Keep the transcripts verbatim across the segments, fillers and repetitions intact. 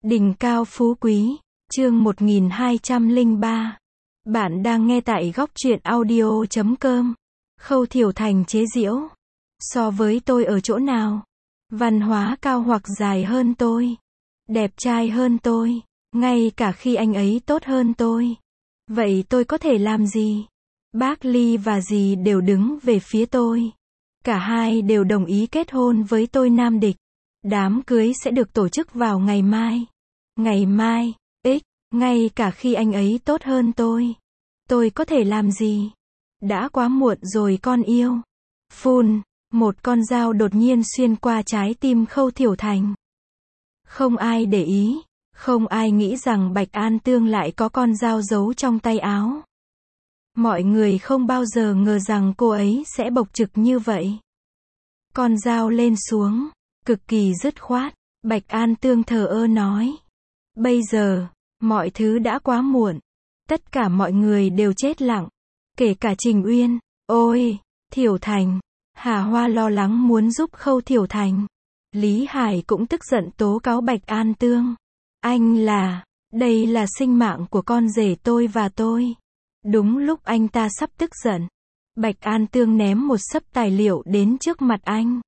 Đỉnh cao phú quý, chương một nghìn hai trăm lẻ ba. Bạn đang nghe tại góc truyện audio chấm com. Khâu Thiểu Thành chế giễu. So với tôi ở chỗ nào? Văn hóa cao hoặc dài hơn tôi? Đẹp trai hơn tôi? Ngay cả khi anh ấy tốt hơn tôi. Vậy tôi có thể làm gì? Bác Ly và dì đều đứng về phía tôi. Cả hai đều đồng ý kết hôn với tôi Nam Địch. Đám cưới sẽ được tổ chức vào ngày mai. Ngày mai, x, ngay cả khi anh ấy tốt hơn tôi. Tôi có thể làm gì? Đã quá muộn rồi con yêu. Phun, một con dao đột nhiên xuyên qua trái tim Khâu Thiểu Thành. Không ai để ý, không ai nghĩ rằng Bạch An Tương lại có con dao giấu trong tay áo. Mọi người không bao giờ ngờ rằng cô ấy sẽ bộc trực như vậy. Con dao lên xuống, cực kỳ dứt khoát, Bạch An Tương thờ ơ nói. Bây giờ, mọi thứ đã quá muộn. Tất cả mọi người đều chết lặng. Kể cả Trình Uyên. Ôi, Thiểu Thành. Hà Hoa lo lắng muốn giúp Khâu Thiểu Thành. Lý Hải cũng tức giận tố cáo Bạch An Tương. Anh là, đây là sinh mạng của con rể tôi và tôi. Đúng lúc anh ta sắp tức giận, Bạch An Tương ném một xấp tài liệu đến trước mặt anh.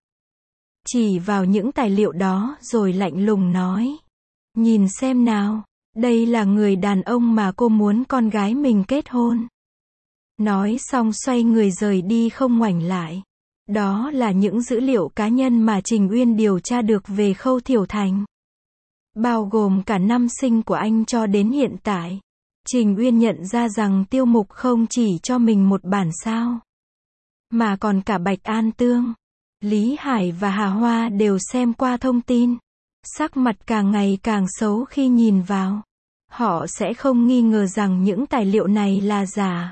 Chỉ vào những tài liệu đó rồi lạnh lùng nói. Nhìn xem nào, đây là người đàn ông mà cô muốn con gái mình kết hôn. Nói xong xoay người rời đi không ngoảnh lại. Đó là những dữ liệu cá nhân mà Trình Uyên điều tra được về Khâu Thiểu Thành. Bao gồm cả năm sinh của anh cho đến hiện tại. Trình Uyên nhận ra rằng Tiêu Mục không chỉ cho mình một bản sao, mà còn cả Bạch An Tương. Lý Hải và Hà Hoa đều xem qua thông tin. Sắc mặt càng ngày càng xấu khi nhìn vào. Họ sẽ không nghi ngờ rằng những tài liệu này là giả.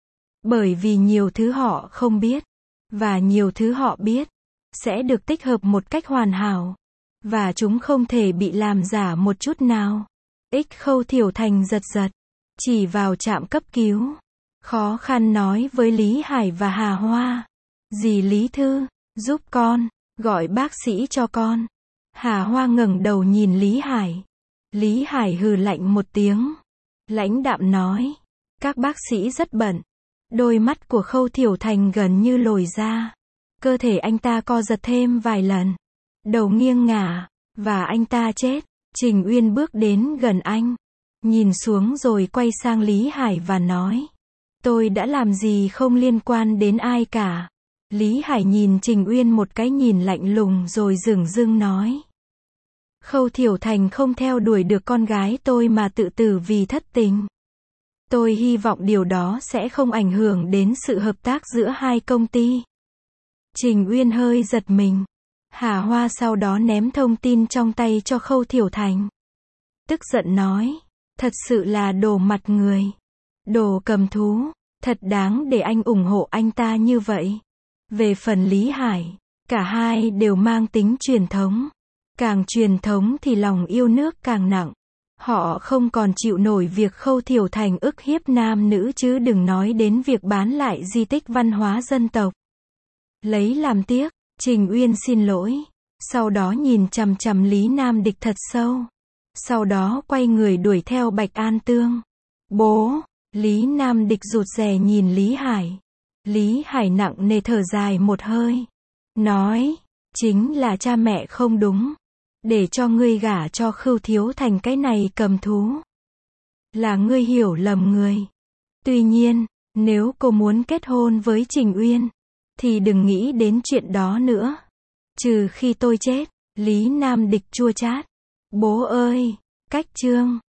Bởi vì nhiều thứ họ không biết, và nhiều thứ họ biết, sẽ được tích hợp một cách hoàn hảo. Và chúng không thể bị làm giả một chút nào. X Khâu Thiểu Thành giật giật, chỉ vào trạm cấp cứu. Khó khăn nói với Lý Hải và Hà Hoa. Dì Lý Thư, giúp con, gọi bác sĩ cho con. Hà Hoa ngẩng đầu nhìn Lý Hải. Lý Hải hừ lạnh một tiếng. Lãnh đạm nói. Các bác sĩ rất bận. Đôi mắt của Khâu Thiểu Thành gần như lồi ra. Cơ thể anh ta co giật thêm vài lần. Đầu nghiêng ngả, và anh ta chết. Trình Uyên bước đến gần anh. Nhìn xuống rồi quay sang Lý Hải và nói. Tôi đã làm gì không liên quan đến ai cả. Lý Hải nhìn Trình Uyên một cái nhìn lạnh lùng rồi dửng dưng nói. Khâu Thiểu Thành không theo đuổi được con gái tôi mà tự tử vì thất tình. Tôi hy vọng điều đó sẽ không ảnh hưởng đến sự hợp tác giữa hai công ty. Trình Uyên hơi giật mình. Hà Hoa sau đó ném thông tin trong tay cho Khâu Thiểu Thành. Tức giận nói. Thật sự là đồ mặt người. Đồ cầm thú. Thật đáng để anh ủng hộ anh ta như vậy. Về phần Lý Hải, cả hai đều mang tính truyền thống. Càng truyền thống thì lòng yêu nước càng nặng. Họ không còn chịu nổi việc Khâu Thiểu Thành ức hiếp nam nữ chứ đừng nói đến việc bán lại di tích văn hóa dân tộc. Lấy làm tiếc, Trình Uyên xin lỗi. Sau đó nhìn chằm chằm Lý Nam Địch thật sâu. Sau đó quay người đuổi theo Bạch An Tương. Bố! Lý Nam Địch rụt rè nhìn Lý Hải. Lý Hải nặng nề thở dài một hơi. Nói, chính là cha mẹ không đúng. Để cho ngươi gả cho Khâu Thiểu Thành cái này cầm thú. Là ngươi hiểu lầm người. Tuy nhiên, nếu cô muốn kết hôn với Trình Uyên, thì đừng nghĩ đến chuyện đó nữa. Trừ khi tôi chết. Lý Nam Địch chua chát. Bố ơi! Cách chương.